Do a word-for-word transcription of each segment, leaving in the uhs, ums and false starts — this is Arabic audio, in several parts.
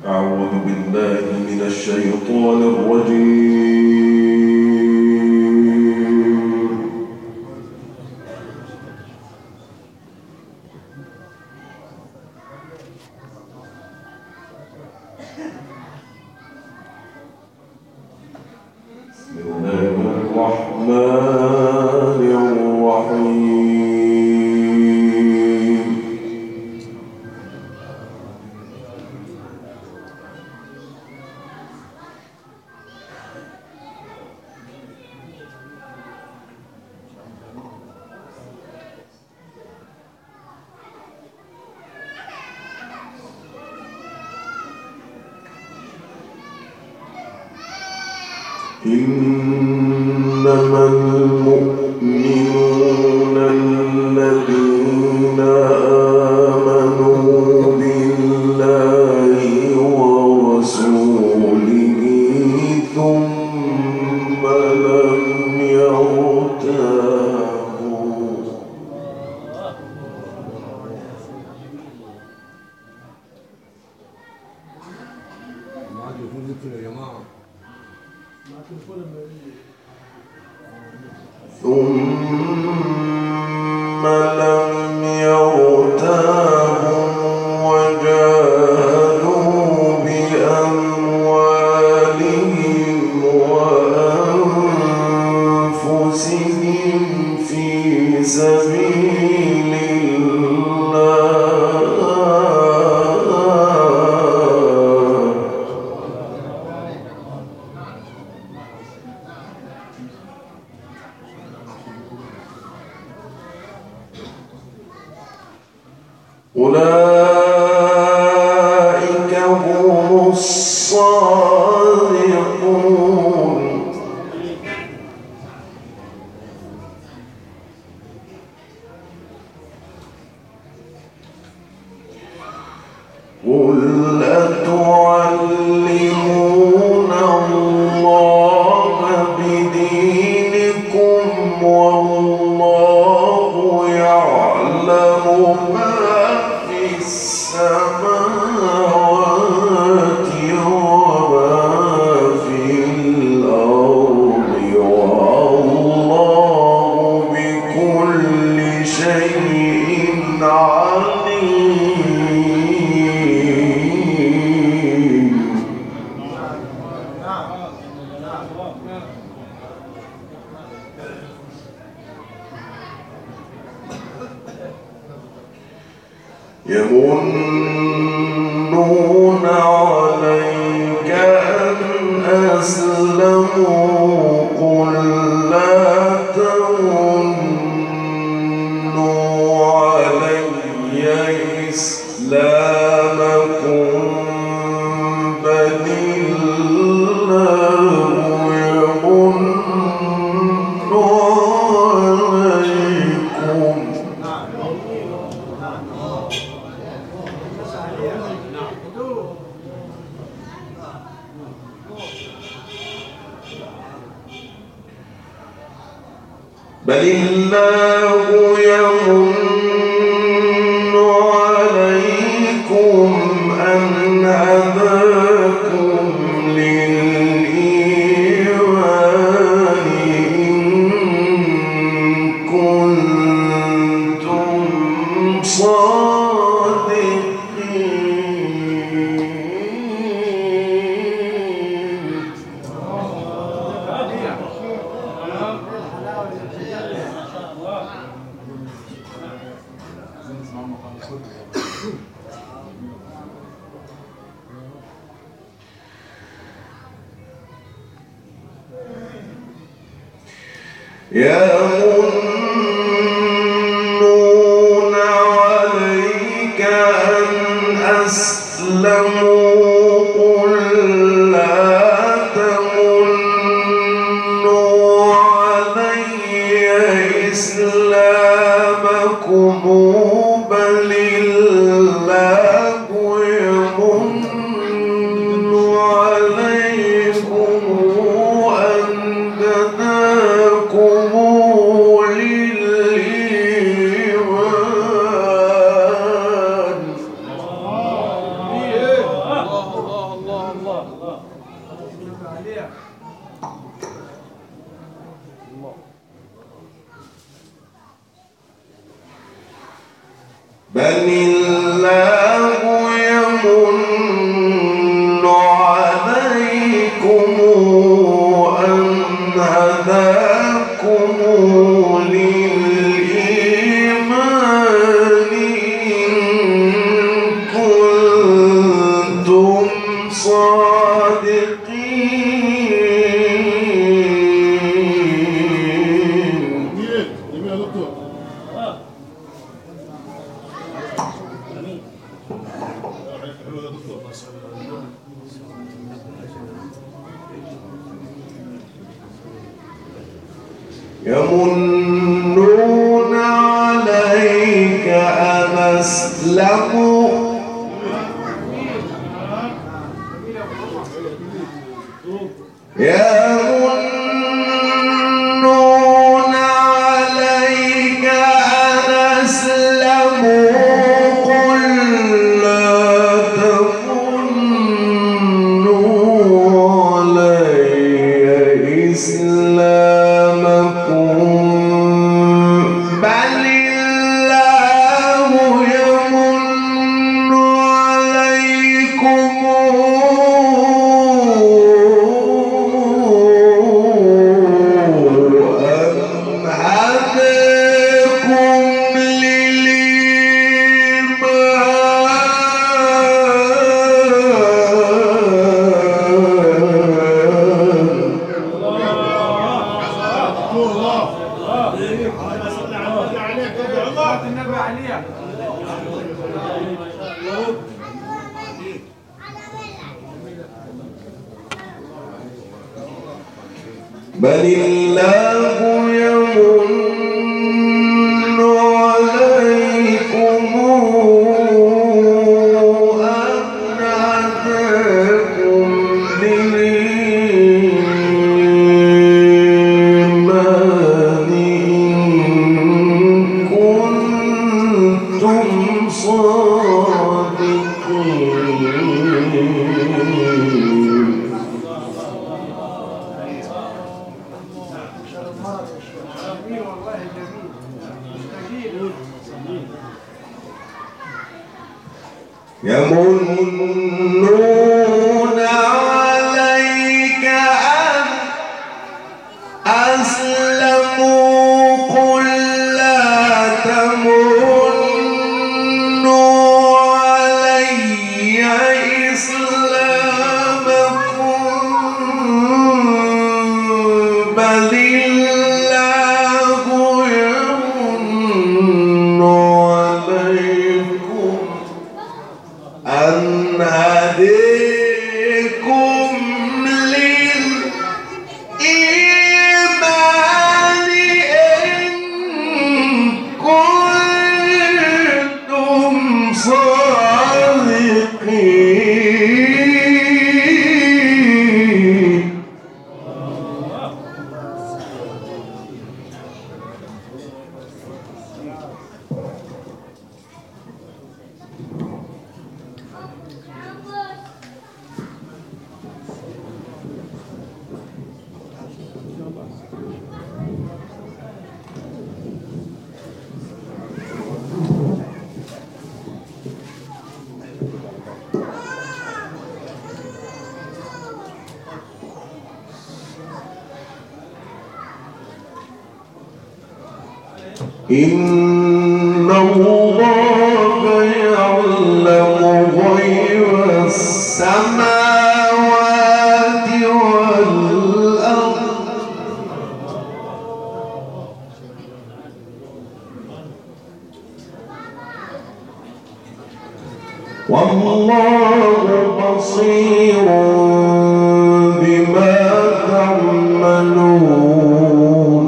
أعوذ بالله من الشيطان الرجيم. بسم الله الرحمن الرحيم. إنما المؤمنون الذين آمنوا بالله ورسوله ثم لم يرتابوا. ثم لم يرتابوا وجاهدوا بأموالهم وأنفسهم في سبيل الله أولئك هم الصادقون. قل أتعلمون الله بدينكم والله يعلم ما في السماوات وما في الأرض والله بكل شيء عليم. يمنون عليك أن أسلموا قل لا تمنوا علي إسلامكم بل الله يمن عليكم. بل الله يمن عليكم أن هداكم للإيمان إن كنتم صادقين. يمنون عليك أن أسلموا قل لا تمنوا علي إسلامكم بل الله يمن عليكم أن هداكم بل الله يمن عليكم أن هداكم للإيمان إن كنتم صادقين. يمنون عليك أن أسلموا يمنون عليك أن أسلموا قل لا تمنوا علي إسلامكم بل الله يمن عليكم أن هداكم للإيمان. بل الله يمن عليكم أن هداكم للإيمان إن كنتم صادقين. يمنون عليك أن أسلموا قل لا تمنوا علي إسلامكم بل الله يمن عليكم أن هديكم للإيمان إن كنتم صادقين. إن الله يعلم غيب السماوات والأرض والله بصير بما تعملون.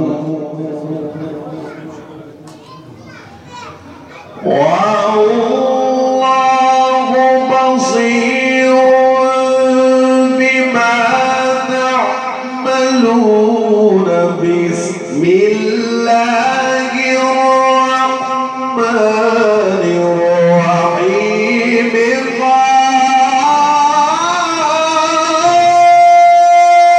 والله بصير بما تعملون. بسم الله الرحمن الرحيم. قال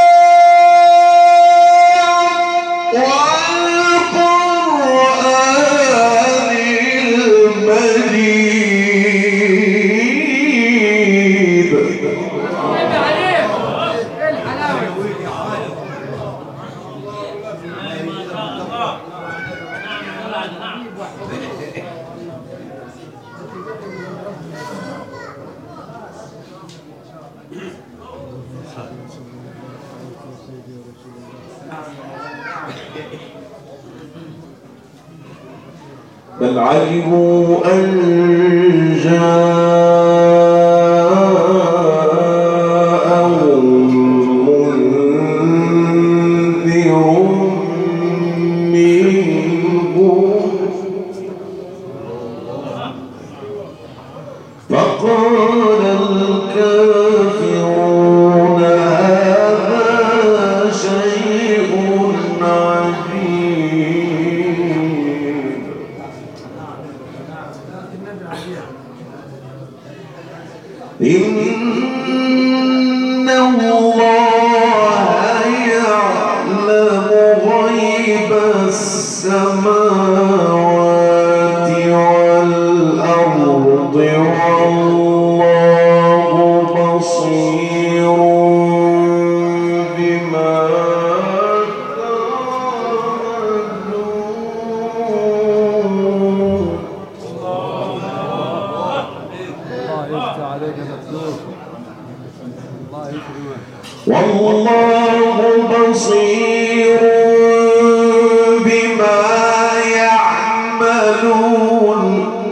بل عجبوا أن جاءهم منذر منهم فقال الكافرون هذا شيء عجيب إن الله يعلم غيب السماوات والأرض والله بصير بما تعملون. والله بصير بما يعملون.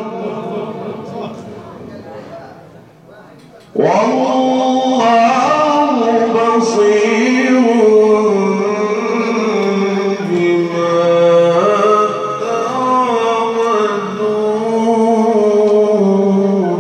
والله بصير بما تعملون.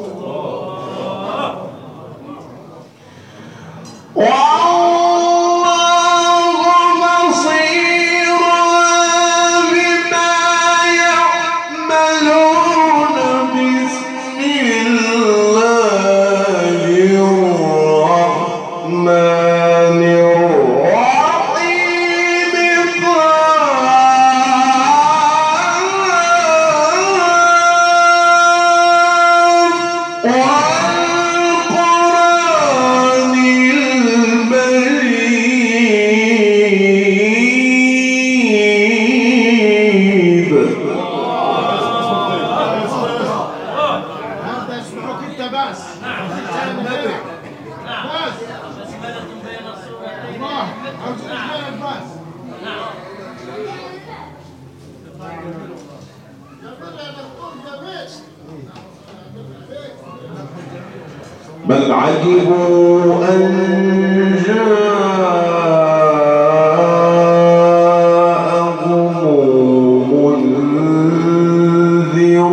بل عجبوا أن جاءهم منذر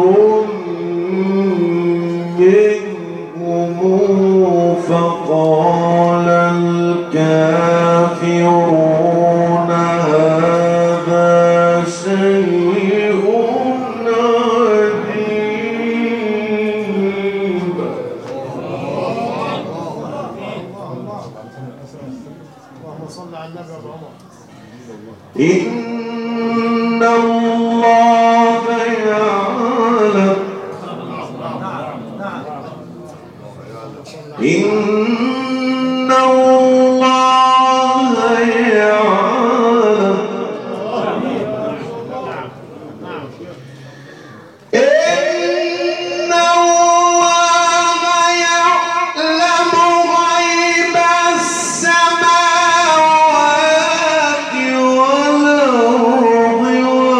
منهم فقال الكافرون هذا شيء عجيب. إن الله يعلم إن الله يعلم إن الله يعلم غيب السماوات والأرض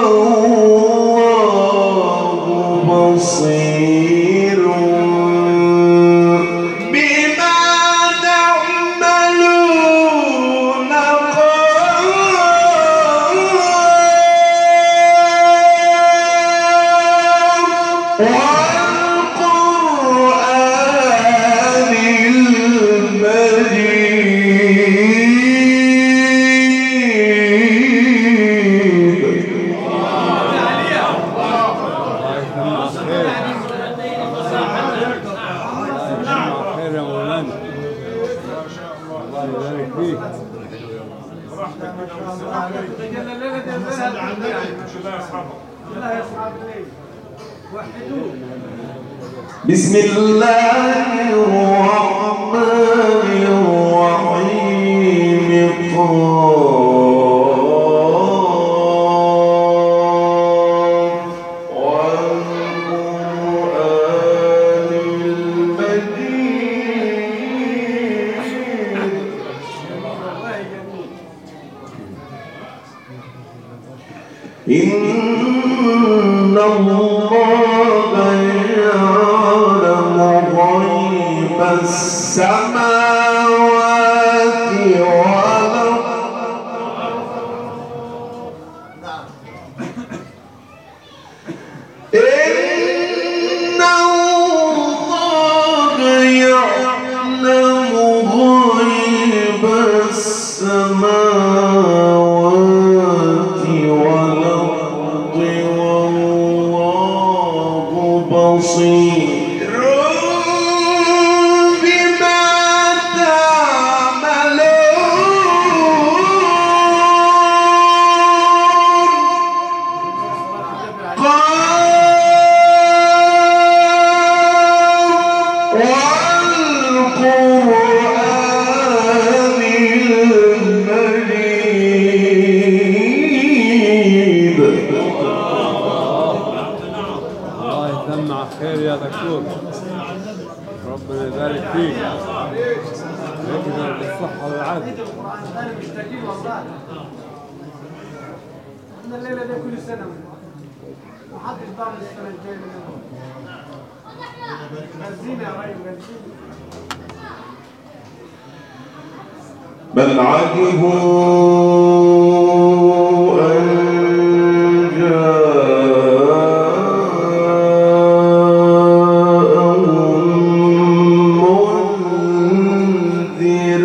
والله بصير بما تعملون. والقرآن المجيد. خير يا مولانا. الله يبارك فيك. بسم الله الرحمن الرحيم. قاف والقرآن المجيد. إن الله يعلم غيب السماوات والأرض إن الله يعلم غيب السماوات والأرض والله بصير بما تعملون والقرآن المجيد. الله يسمع خير يا دكتور، ربنا يبارك فيك، يجزاك بالصحة والعافية. احنا الليله دي كل سنه محدش ضامن السنه الجايه منها. غزينا يا راجل غزينا. بل عجبوا أن جاءهم منذر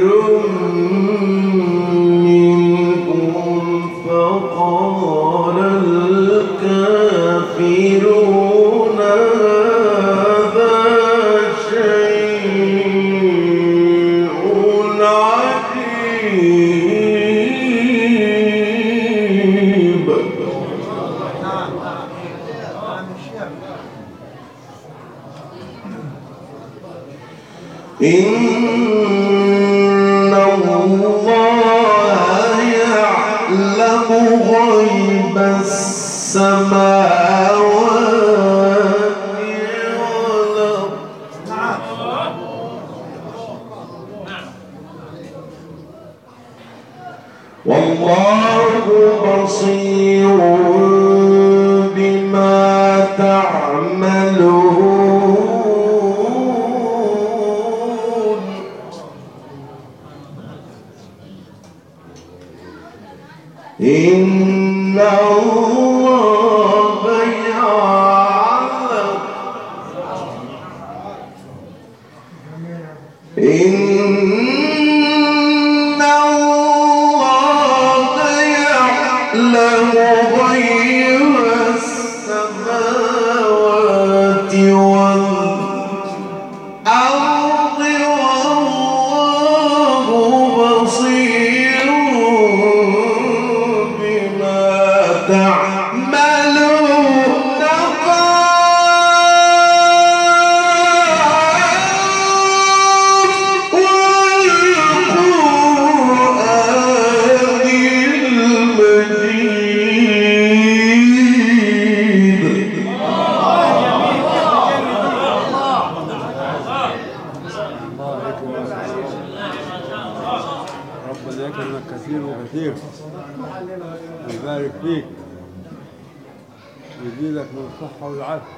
منهم فقال الكافرون هذا شيء عجيب. إن الله يعلم غيب السماوات والأرض والله بصير بما تعملون. إن الله يعلم إن الله يعلم غيب السماوات والأرض والله بصير بما تعملون. والقرآن المجيد. ربنا يكرمك كثير وكثير ويبارك فيك ويزيدك من الصحة والعافية.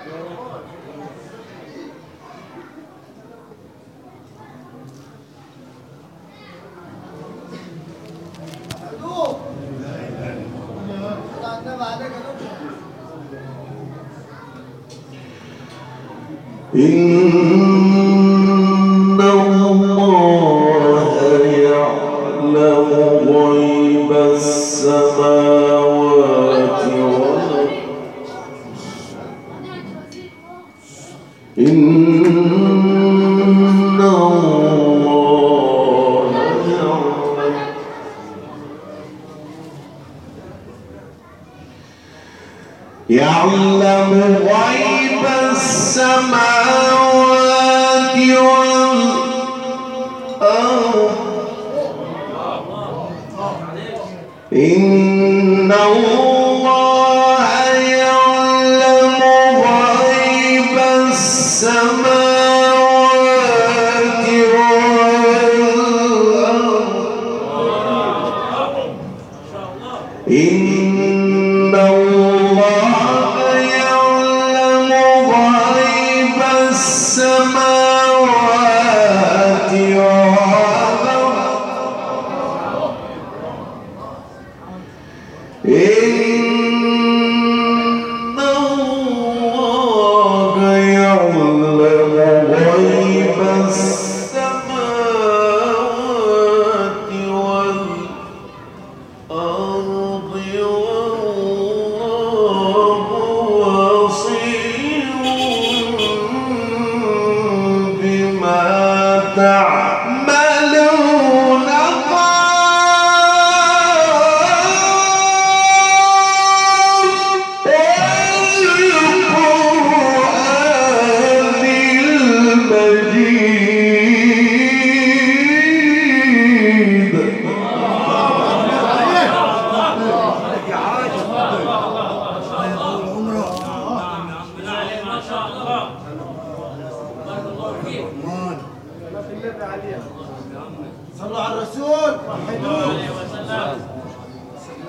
إن الله يعلم غيب السماوات والأرض إن الله يعلم غيب السماوات والأرض إن الله يعلم غيب السماوات والأرض إن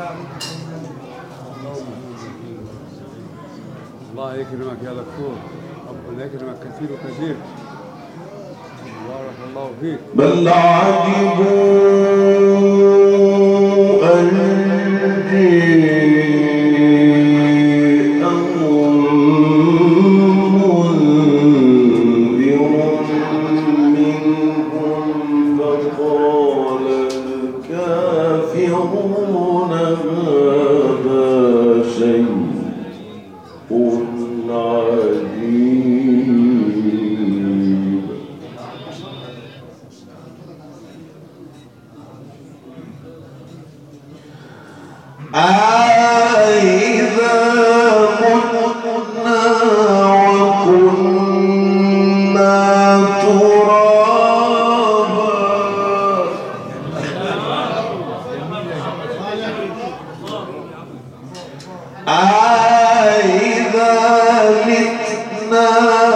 الله يكرمك يا دكتور، ربنا يكرمك كثير وكثير. بارك الله فيك. بل عجبوا أن جاءهم منذر منهم فقال الكافرون هذا شيء عجيب. أإذا متنا وكنا ترابا أإذا متنا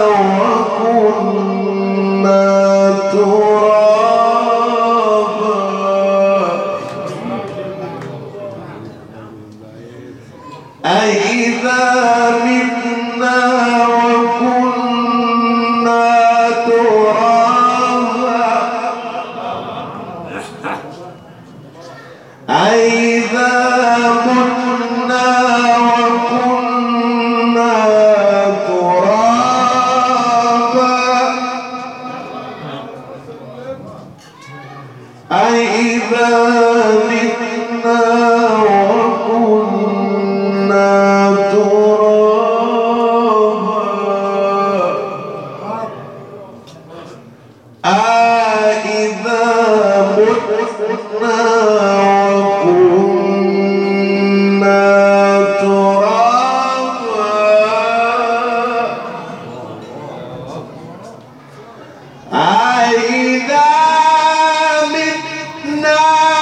وكنا ترابا أإذا متنا وكنا ترابا أإذا متنا وكنا ترابا أإذا متنا وكنا ترابا أإذا متنا وكنا ترابا أإذا متنا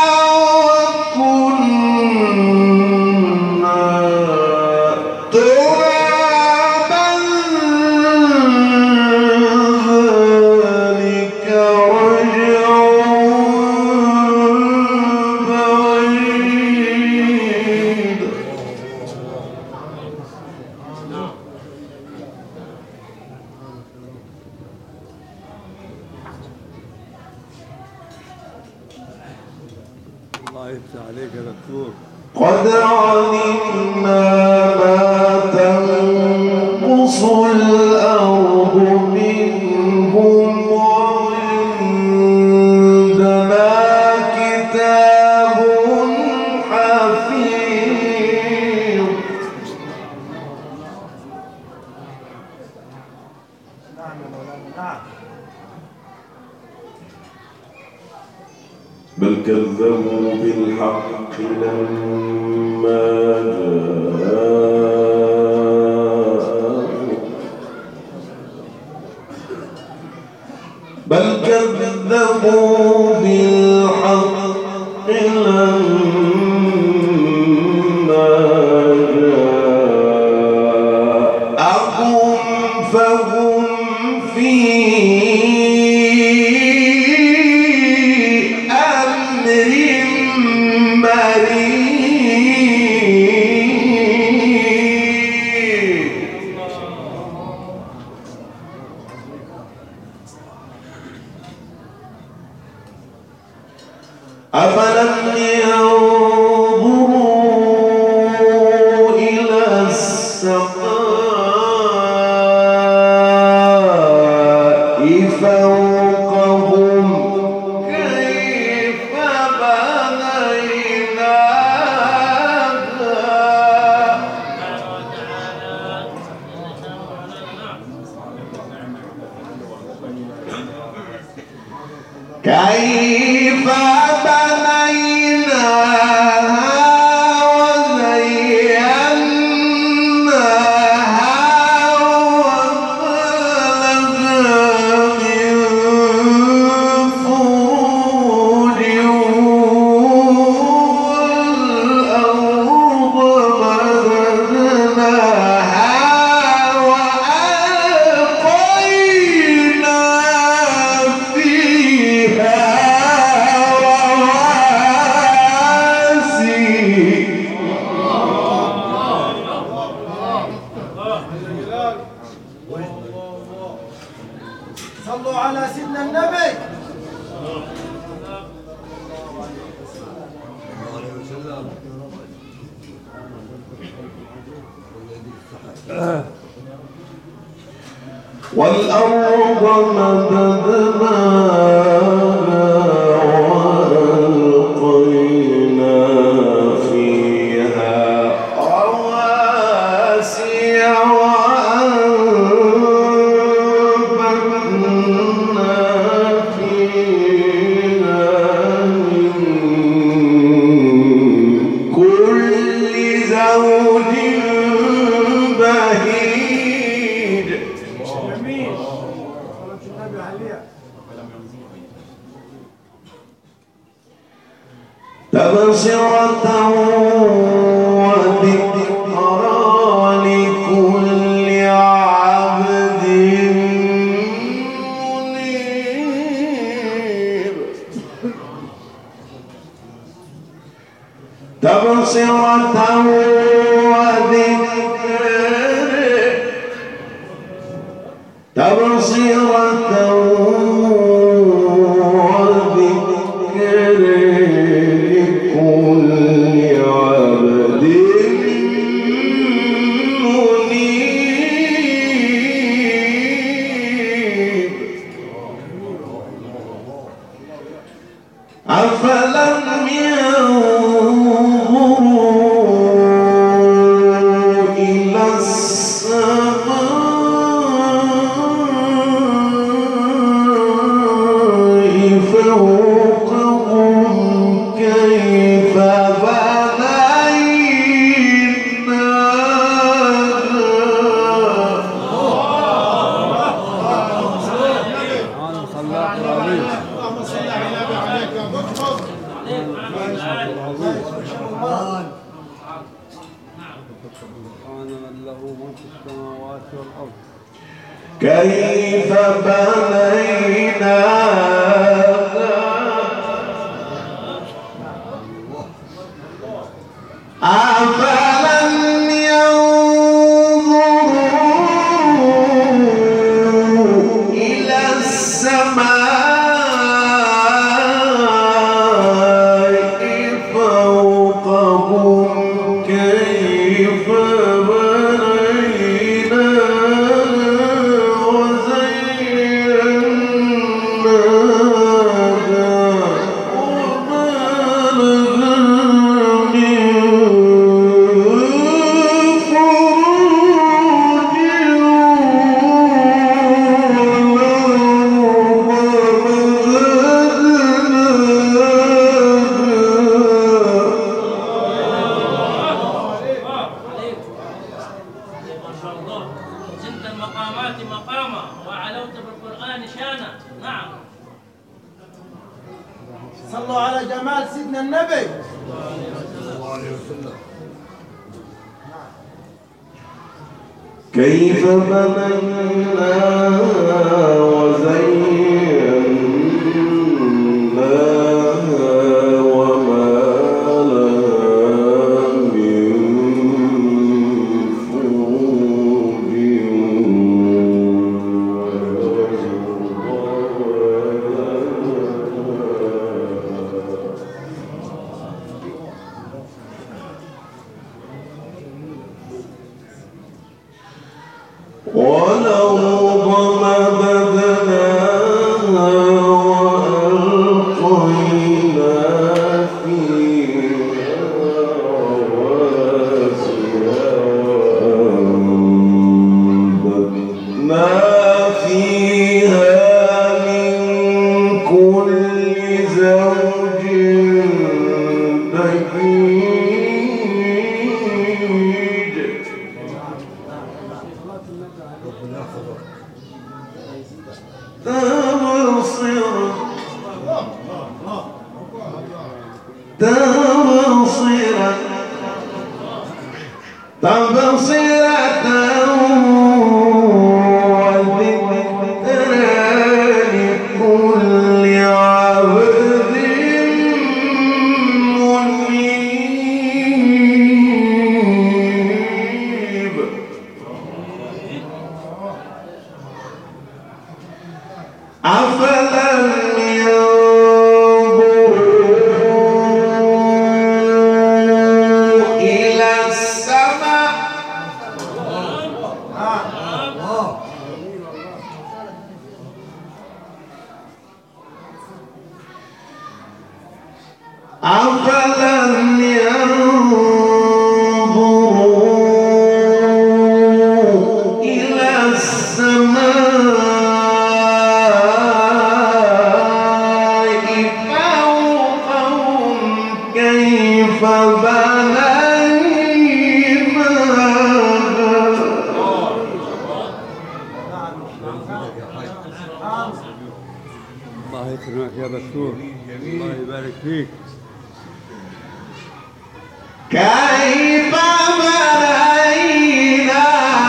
وكنا ترابا ذلك رجع بعيد. الله يفتح عليك يا دكتور. قد علمنا ما تنقص الأرض منهم وعندنا كتاب حفيظ. نعم يا مولانا نعم. بل كذبوا بالحق لما جاءهم بل كذبوا بالحق لما جاءهم فهم في أمر مريض. أفلم ينظروا إلى السماء فوقهم كيف بنيناها والأرض مددناها وألقينا فيها رواسي وأنبتنا فيها من كل زوج بهيج. جميل. صلاة النبي عليها. تبصرة وذكرى لكل عبد منيب. تبصرة وذكر تبصرة وذكر لكل عبد منيب. أفلم ينظروا إلى السماء فوقهم كيف بنيناها. أنا خلاق العظيم. اللهم صل على النبي عليك يا دكتور. سبحان من له ملك السماوات والأرض. كيف بنيناها أفلم ينظروا إلى السماء فوقهم كيف بنيناها صلوا على جمال سيدنا النبي. كيف بنيناها وزيناها وما لها من فروج والأرض مددناها وألقينا فيها رواسي وأنبتنا فيها من كل زوج بهيج. تبصرة تبصرة تبصرة وذكرى لكل عبد منيب. أفلم ينظروا إلى السماء كيف الله يكرمك يا دكتور، الله يبارك فيك. كيف بنينا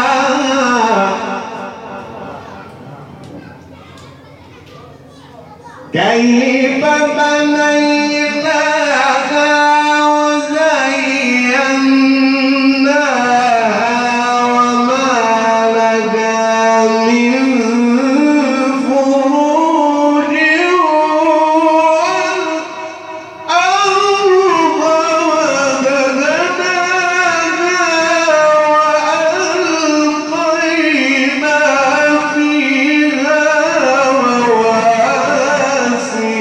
كيف بنيناها وزيناها وما لها من فروج والأرض مددناها وألقينا فيها رواسي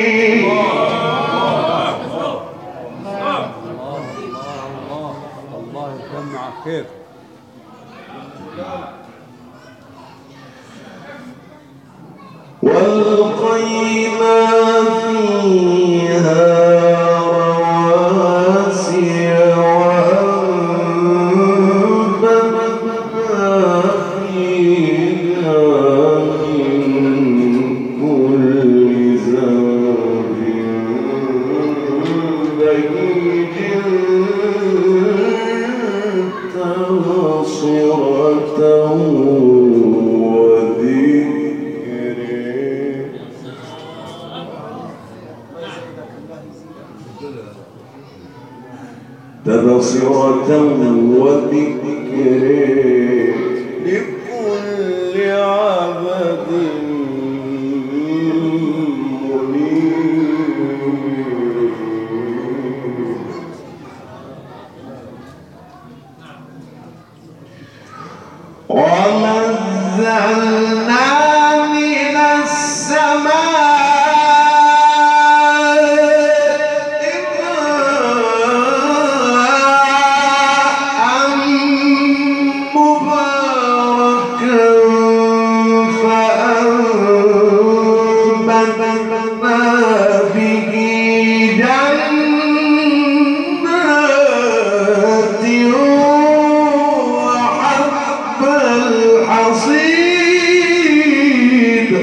الله يجمع خير. وألقينا فيها رواسي وأنبتنا فيها من كل زوج بهيج تبصرة وذكر تبصرة وذكر لكل عبد منيب. ونزلنا من السماء ماء مباركا فأنبتنا به جنات وحب الحصيد.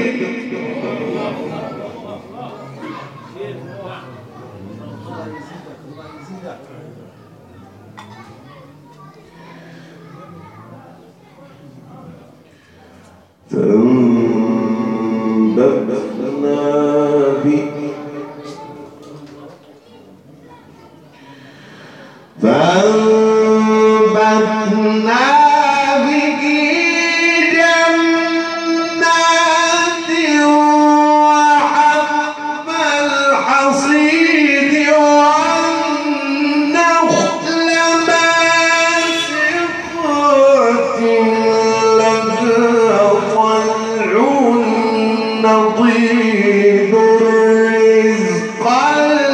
فأنبتنا به فأنبتنا به جنات وحب الحصيد والنخل باسقات لها طلع نضيد رزقا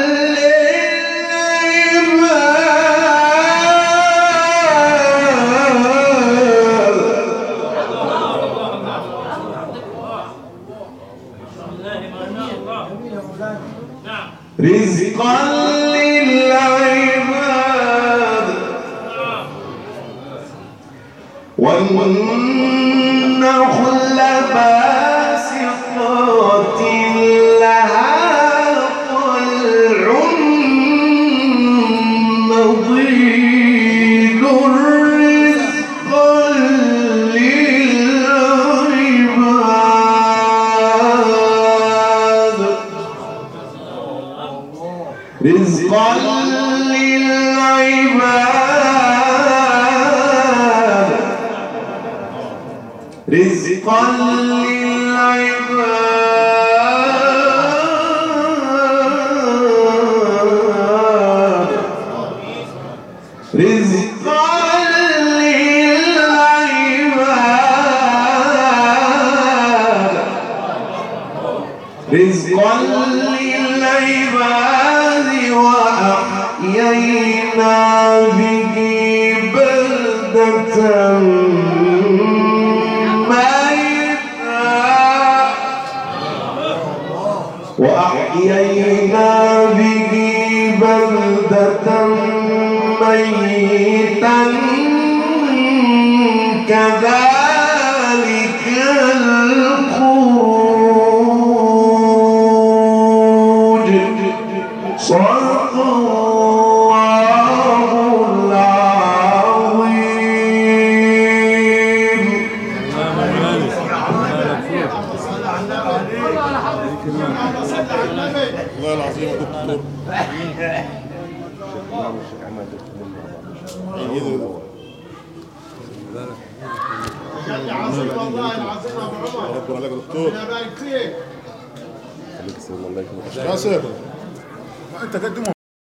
رزقا للعباد والنخل باسقات لها طلع نضيد رزقا للعباد رزقا للعباد رزقا للعباد رزقا للعباد رزقا للعباد وأحيينا به بلدة وأحيينا به بلدة ميتا كذلك الخروج صدق الله العظيم. والله العظيم يا دكتور بجد عظيم والله العظيم يا ابو عمر. ربنا عليك يا دكتور. الله يبارك فيك. ياسر انت قدمه